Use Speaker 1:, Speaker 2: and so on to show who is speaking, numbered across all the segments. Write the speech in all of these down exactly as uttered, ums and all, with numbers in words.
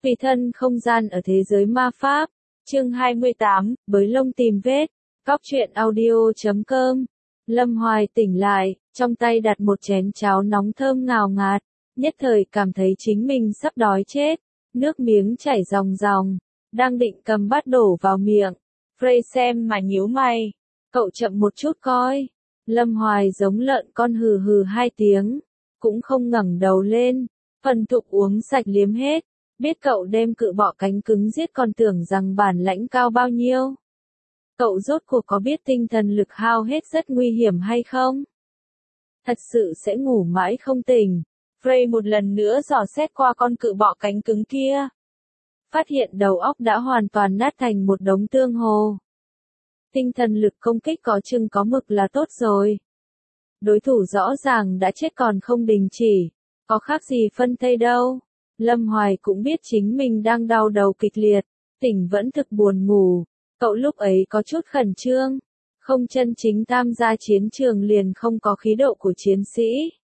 Speaker 1: Tùy thân không gian ở thế giới ma pháp. Chương hai mươi tám, bới lông tìm vết. Cóc truyện audio chấm com. Lâm Hoài tỉnh lại, trong tay đặt một chén cháo nóng thơm ngào ngạt, nhất thời cảm thấy chính mình sắp đói chết, nước miếng chảy ròng ròng, đang định cầm bát đổ vào miệng. Frey xem mà nhíu mày, cậu chậm một chút coi. Lâm Hoài giống lợn con hừ hừ hai tiếng, cũng không ngẩng đầu lên, phần thục uống sạch liếm hết, biết cậu đem cự bọ cánh cứng giết còn tưởng rằng bản lãnh cao bao nhiêu. Cậu rốt cuộc có biết tinh thần lực hao hết rất nguy hiểm hay không? Thật sự sẽ ngủ mãi không tỉnh. Frey một lần nữa dò xét qua con cự bọ cánh cứng kia. Phát hiện đầu óc đã hoàn toàn nát thành một đống tương hồ. Tinh thần lực công kích có chừng có mực là tốt rồi. Đối thủ rõ ràng đã chết còn không đình chỉ. Có khác gì phân thây đâu. Lâm Hoài cũng biết chính mình đang đau đầu kịch liệt. Tỉnh vẫn thực buồn ngủ. Cậu lúc ấy có chút khẩn trương, không chân chính tham gia chiến trường liền không có khí độ của chiến sĩ.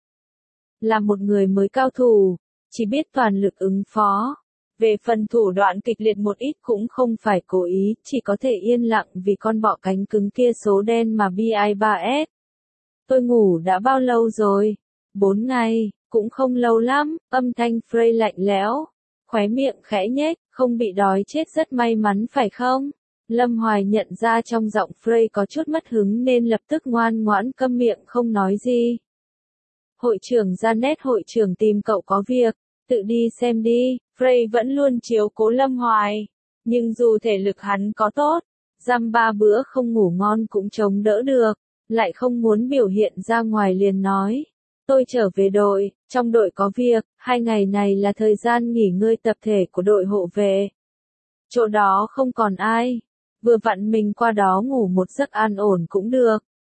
Speaker 1: Là một người mới cao thủ, chỉ biết toàn lực ứng phó. Về phần thủ đoạn kịch liệt một ít cũng không phải cố ý, chỉ có thể yên lặng vì con bọ cánh cứng kia số đen mà B I ba S. Tôi ngủ đã bao lâu rồi? Bốn ngày, cũng không lâu lắm, âm thanh Frey lạnh lẽo, khóe miệng khẽ nhếch, không bị đói chết rất may mắn phải không? Lâm Hoài nhận ra trong giọng Frey có chút mất hứng nên lập tức ngoan ngoãn câm miệng không nói gì. Hội trưởng Janet hội trưởng tìm cậu có việc, tự đi xem đi. Frey vẫn luôn chiếu cố Lâm Hoài, nhưng dù thể lực hắn có tốt, dăm ba bữa không ngủ ngon cũng chống đỡ được, lại không muốn biểu hiện ra ngoài liền nói. Tôi trở về đội, trong đội có việc, hai ngày này là thời gian nghỉ ngơi tập thể của đội hộ vệ. Chỗ đó không còn ai. Vừa vặn mình qua đó ngủ một giấc an ổn cũng được.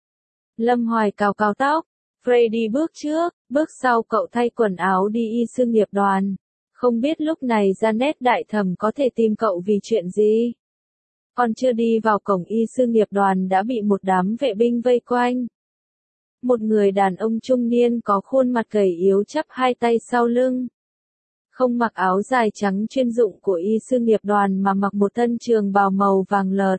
Speaker 1: Lâm Hoài cào cào tóc, Frey đi bước trước, bước sau cậu thay quần áo đi y sư nghiệp đoàn. Không biết lúc này Janet đại thẩm có thể tìm cậu vì chuyện gì. Còn chưa đi vào cổng y sư nghiệp đoàn đã bị một đám vệ binh vây quanh. Một người đàn ông trung niên có khuôn mặt gầy yếu chắp hai tay sau lưng. Không mặc áo dài trắng chuyên dụng của y sư nghiệp đoàn mà mặc một thân trường bào màu vàng lợt.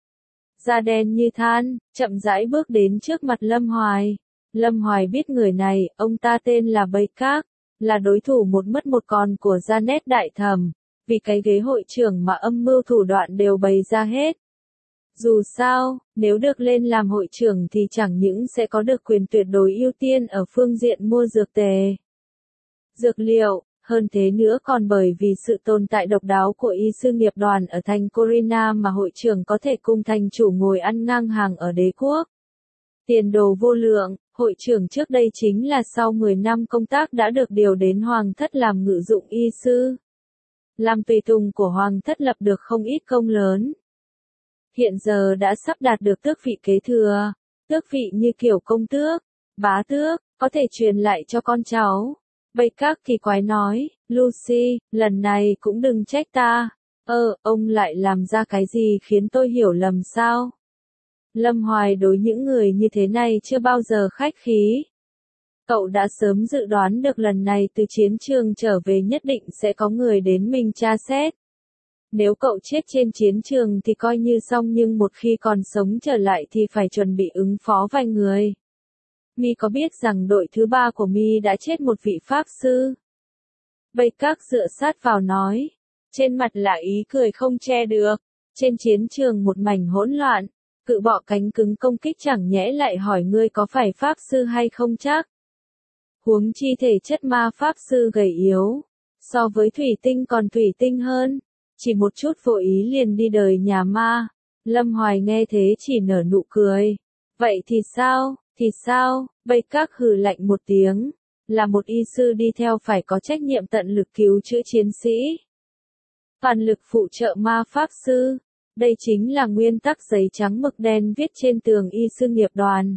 Speaker 1: Da đen như than, chậm rãi bước đến trước mặt Lâm Hoài. Lâm Hoài biết người này, ông ta tên là Baycak, là đối thủ một mất một còn của Janet đại thẩm, vì cái ghế hội trưởng mà âm mưu thủ đoạn đều bày ra hết. Dù sao, nếu được lên làm hội trưởng thì chẳng những sẽ có được quyền tuyệt đối ưu tiên ở phương diện mua dược tề, dược liệu. Hơn thế nữa còn bởi vì sự tồn tại độc đáo của y sư nghiệp đoàn ở thành Corina mà hội trưởng có thể cùng thành chủ ngồi ăn ngang hàng ở đế quốc. Tiền đồ vô lượng, hội trưởng trước đây chính là sau mười năm công tác đã được điều đến Hoàng thất làm ngự dụng y sư. Làm tùy tùng của Hoàng thất lập được không ít công lớn. Hiện giờ đã sắp đạt được tước vị kế thừa, tước vị như kiểu công tước, bá tước, có thể truyền lại cho con cháu. Baycak kỳ quái nói, Lucy, lần này cũng đừng trách ta. Ơ, ông lại làm ra cái gì khiến tôi hiểu lầm sao? Lâm Hoài đối những người như thế này chưa bao giờ khách khí. Cậu đã sớm dự đoán được lần này từ chiến trường trở về nhất định sẽ có người đến mình tra xét. Nếu cậu chết trên chiến trường thì coi như xong nhưng một khi còn sống trở lại thì phải chuẩn bị ứng phó vài người. Mi có biết rằng đội thứ ba của Mi đã chết một vị pháp sư? Baycak dựa sát vào nói. Trên mặt là ý cười không che được. Trên chiến trường một mảnh hỗn loạn. Cự bọ cánh cứng công kích chẳng nhẽ lại hỏi ngươi có phải pháp sư hay không chắc. Huống chi thể chất ma pháp sư gầy yếu. So với thủy tinh còn thủy tinh hơn. Chỉ một chút vô ý liền đi đời nhà ma. Lâm Hoài nghe thế chỉ nở nụ cười. Vậy thì sao? Thì sao? Baycak hừ lạnh một tiếng. Là một y sư đi theo phải có trách nhiệm tận lực cứu chữa chiến sĩ. Toàn lực phụ trợ ma pháp sư. Đây chính là nguyên tắc giấy trắng mực đen viết trên tường y sư nghiệp đoàn.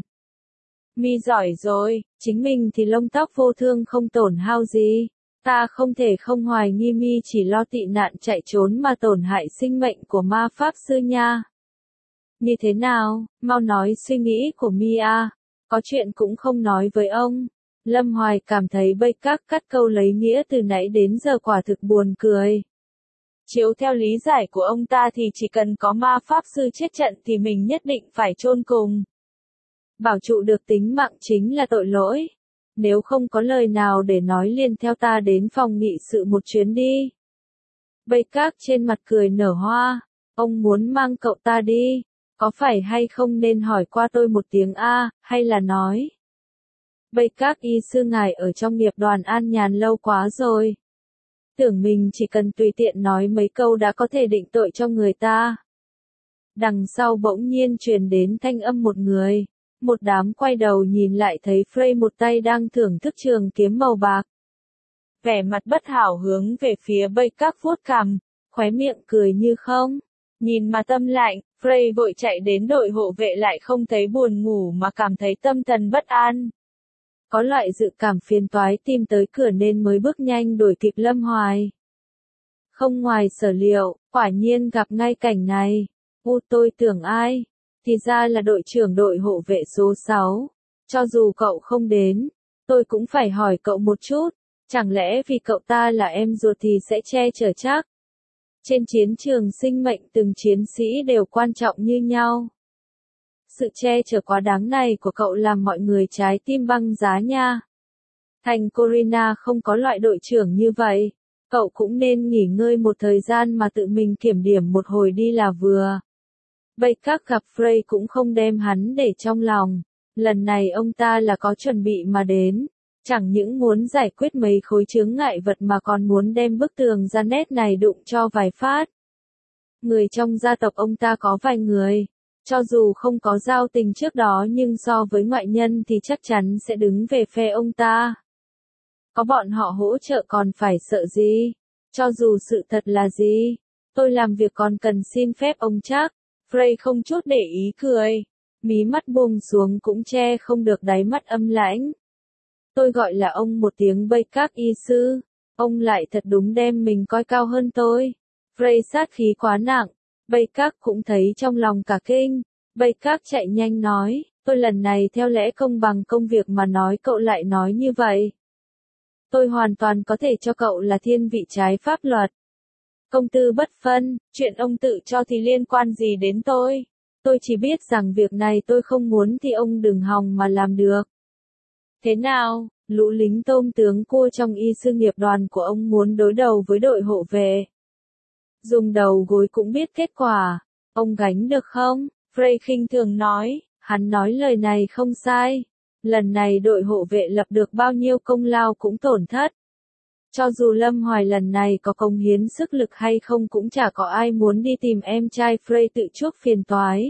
Speaker 1: Mi giỏi rồi, chính mình thì lông tóc vô thương không tổn hao gì. Ta không thể không hoài nghi Mi chỉ lo tị nạn chạy trốn mà tổn hại sinh mệnh của ma pháp sư nha. Như thế nào, mau nói suy nghĩ của Mi à. Có chuyện cũng không nói với ông. Lâm Hoài cảm thấy Baycak cắt câu lấy nghĩa từ nãy đến giờ quả thực buồn cười. Chiếu theo lý giải của ông ta thì chỉ cần có ma pháp sư chết trận thì mình nhất định phải chôn cùng. Bảo trụ được tính mạng chính là tội lỗi. Nếu không có lời nào để nói liền theo ta đến phòng nghị sự một chuyến đi. Baycak trên mặt cười nở hoa. Ông muốn mang cậu ta đi. Có phải hay không nên hỏi qua tôi một tiếng A, hay là nói. Baycak y sư ngài ở trong nghiệp đoàn an nhàn lâu quá rồi. Tưởng mình chỉ cần tùy tiện nói mấy câu đã có thể định tội cho người ta. Đằng sau bỗng nhiên truyền đến thanh âm một người. Một đám quay đầu nhìn lại thấy Frey một tay đang thưởng thức trường kiếm màu bạc. Vẻ mặt bất hảo hướng về phía Baycak vuốt cằm, khóe miệng cười như không. Nhìn mà tâm lạnh, Frey vội chạy đến đội hộ vệ lại không thấy buồn ngủ mà cảm thấy tâm thần bất an. Có loại dự cảm phiền toái tìm tới cửa nên mới bước nhanh đuổi kịp Lâm Hoài. Không ngoài sở liệu, quả nhiên gặp ngay cảnh này. U tôi tưởng ai? Thì ra là đội trưởng đội hộ vệ số sáu. Cho dù cậu không đến, tôi cũng phải hỏi cậu một chút. Chẳng lẽ vì cậu ta là em ruột thì sẽ che chở chắc? Trên chiến trường sinh mệnh từng chiến sĩ đều quan trọng như nhau. Sự che chở quá đáng này của cậu làm mọi người trái tim băng giá nha. Thành Corina không có loại đội trưởng như vậy. Cậu cũng nên nghỉ ngơi một thời gian mà tự mình kiểm điểm một hồi đi là vừa. Baycak gặp Frey cũng không đem hắn để trong lòng. Lần này ông ta là có chuẩn bị mà đến. Chẳng những muốn giải quyết mấy khối chướng ngại vật mà còn muốn đem bức tường ra nét này đụng cho vài phát. Người trong gia tộc ông ta có vài người. Cho dù không có giao tình trước đó nhưng so với ngoại nhân thì chắc chắn sẽ đứng về phe ông ta. Có bọn họ hỗ trợ còn phải sợ gì? Cho dù sự thật là gì? Tôi làm việc còn cần xin phép ông chắc. Frey không chút để ý cười. Mí mắt buông xuống cũng che không được đáy mắt âm lãnh. Tôi gọi là ông một tiếng Baycak y sư. Ông lại thật đúng đem mình coi cao hơn tôi. Frey sát khí quá nặng. Baycak cũng thấy trong lòng cả kinh. Baycak chạy nhanh nói, tôi lần này theo lẽ công bằng công việc mà nói cậu lại nói như vậy. Tôi hoàn toàn có thể cho cậu là thiên vị trái pháp luật. Công tư bất phân, chuyện ông tự cho thì liên quan gì đến tôi. Tôi chỉ biết rằng việc này tôi không muốn thì ông đừng hòng mà làm được. Thế nào, lũ lính tôm tướng cua trong y sư nghiệp đoàn của ông muốn đối đầu với đội hộ vệ. Dùng đầu gối cũng biết kết quả. Ông gánh được không? Frey khinh thường nói, hắn nói lời này không sai. Lần này đội hộ vệ lập được bao nhiêu công lao cũng tổn thất. Cho dù Lâm Hoài lần này có công hiến sức lực hay không cũng chả có ai muốn đi tìm em trai Frey tự chuốc phiền toái.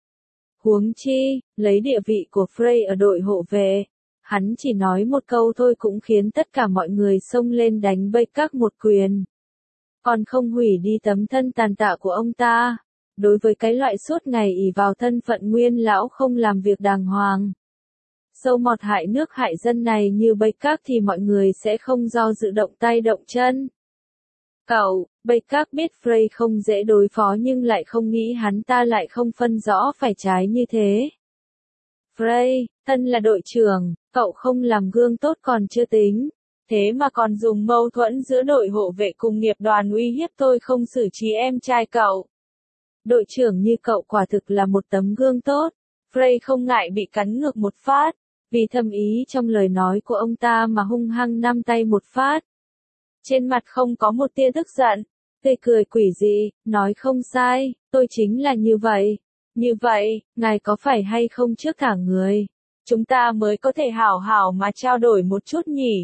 Speaker 1: Huống chi, lấy địa vị của Frey ở đội hộ vệ, hắn chỉ nói một câu thôi cũng khiến tất cả mọi người xông lên đánh Baycak một quyền. Còn không hủy đi tấm thân tàn tạ của ông ta. Đối với cái loại suốt ngày ỷ vào thân phận nguyên lão không làm việc đàng hoàng. Sâu mọt hại nước hại dân này như Baycak thì mọi người sẽ không do dự động tay động chân. Cậu, Baycak biết Frey không dễ đối phó nhưng lại không nghĩ hắn ta lại không phân rõ phải trái như thế. Frey, thân là đội trưởng, cậu không làm gương tốt còn chưa tính. Thế mà còn dùng mâu thuẫn giữa đội hộ vệ cùng nghiệp đoàn uy hiếp tôi không xử trí em trai cậu. Đội trưởng như cậu quả thực là một tấm gương tốt. Frey không ngại bị cắn ngược một phát. Vì thâm ý trong lời nói của ông ta mà hung hăng nắm tay một phát. Trên mặt không có một tia tức giận. Tươi cười quỷ dị, nói không sai, tôi chính là như vậy. Như vậy, ngài có phải hay không trước thả người? Chúng ta mới có thể hảo hảo mà trao đổi một chút nhỉ?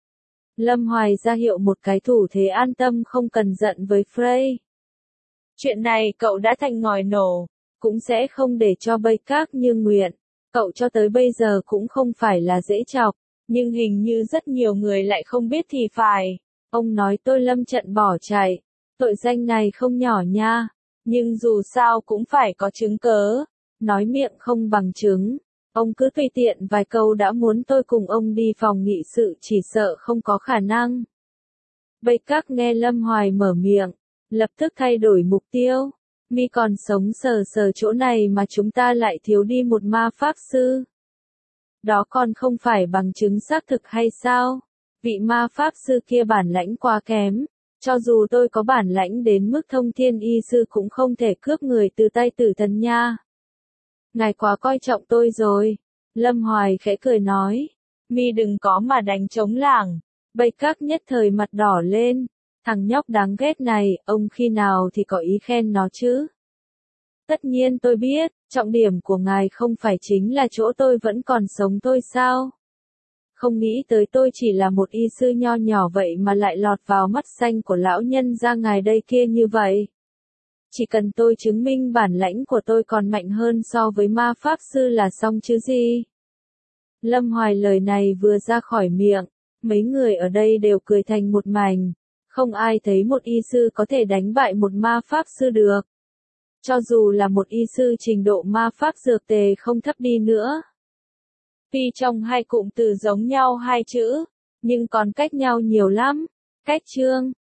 Speaker 1: Lâm Hoài ra hiệu một cái thủ thế an tâm không cần giận với Frey. Chuyện này cậu đã thành ngòi nổ, cũng sẽ không để cho Baycak như nguyện. Cậu cho tới bây giờ cũng không phải là dễ chọc, nhưng hình như rất nhiều người lại không biết thì phải. Ông nói tôi lâm trận bỏ chạy, tội danh này không nhỏ nha, nhưng dù sao cũng phải có chứng cớ, nói miệng không bằng chứng. Ông cứ tùy tiện vài câu đã muốn tôi cùng ông đi phòng nghị sự chỉ sợ không có khả năng. Baycak nghe Lâm Hoài mở miệng, lập tức thay đổi mục tiêu. Mi còn sống sờ sờ chỗ này mà chúng ta lại thiếu đi một ma pháp sư. Đó còn không phải bằng chứng xác thực hay sao? Vị ma pháp sư kia bản lãnh quá kém, Cho dù tôi có bản lãnh đến mức thông thiên y sư cũng không thể cướp người từ tay tử thần nha. Ngài quá coi trọng tôi rồi. Lâm Hoài khẽ cười nói. Mi đừng có mà đánh trống lảng. Bầy Các nhất thời mặt đỏ lên. Thằng nhóc đáng ghét này, ông khi nào thì có ý khen nó chứ? Tất nhiên tôi biết, trọng điểm của ngài không phải chính là chỗ tôi vẫn còn sống tôi sao? Không nghĩ tới tôi chỉ là một y sư nho nhỏ vậy mà lại lọt vào mắt xanh của lão nhân gia ngài đây kia như vậy. Chỉ cần tôi chứng minh bản lãnh của tôi còn mạnh hơn so với ma pháp sư là xong chứ gì. Lâm Hoài lời này vừa ra khỏi miệng, mấy người ở đây đều cười thành một mảnh. Không ai thấy một y sư có thể đánh bại một ma pháp sư được. Cho dù là một y sư trình độ ma pháp dược tề không thấp đi nữa. Tuy trong hai cụm từ giống nhau hai chữ, nhưng còn cách nhau nhiều lắm. Cách chương